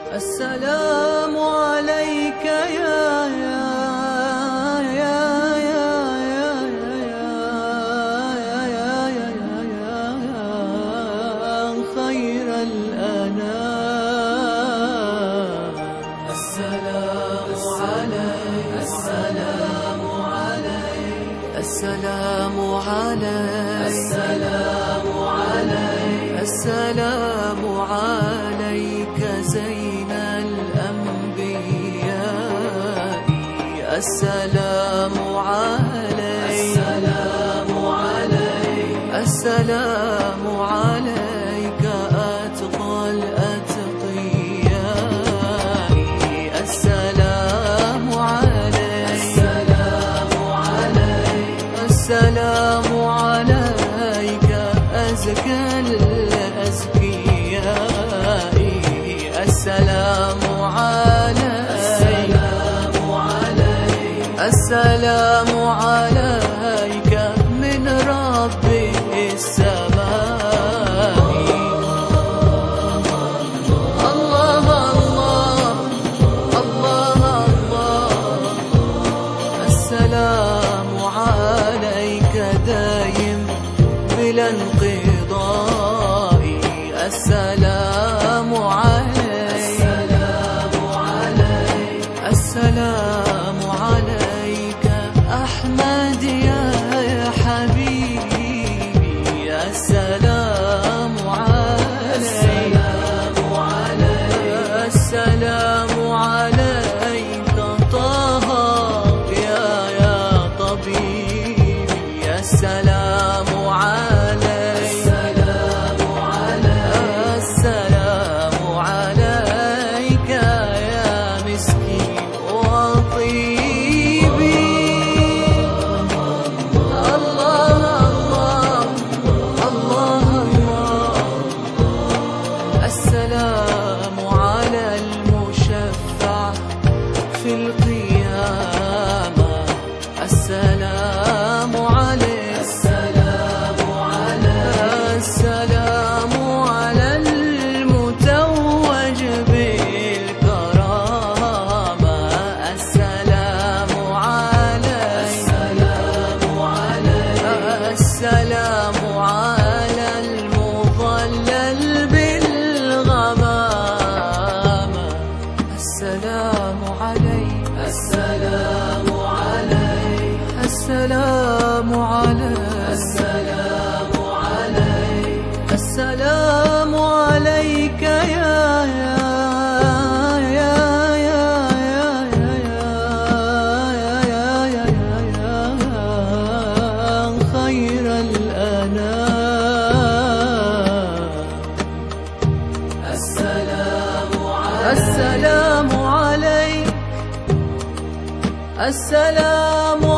السلام عليك يا خير الأنام. السلام عليك، السلام عليك، السلام عليك، السلام عليك، السلام عليك زين الأنبياء. السلام عليك، السلام عليك، السلام عليك أتقى الأتقياء. السلام عليك، السلام عليك، السلام عليك أزكى الأزكياء. السلام عليك، السلام عليك من رب السماء. الله الله الله الله. السلام عليك دايم بلا انقضاء. السلام عليك، السلام عليك، السلام عليك أحمد يا حبيبي. السلام عليك، السلام عليك، السلام عليك طه يا طبيبي. السلام عليك، السلام عليك، السلام عليك يا مسكين وطيبي. الله الله الله الله. السلام على المشفع في القيامة. السلام عليك، السلام عليك، السلام على المتوج بالكرامة. السلام عليك، السلام عليك، السلام على المضلل بالغمامة. السلام عليك، السلام عليك، السلام عليك، السلام عليك، السلام عليك خير الأنام. السلام عليك، السلام عليك، السلام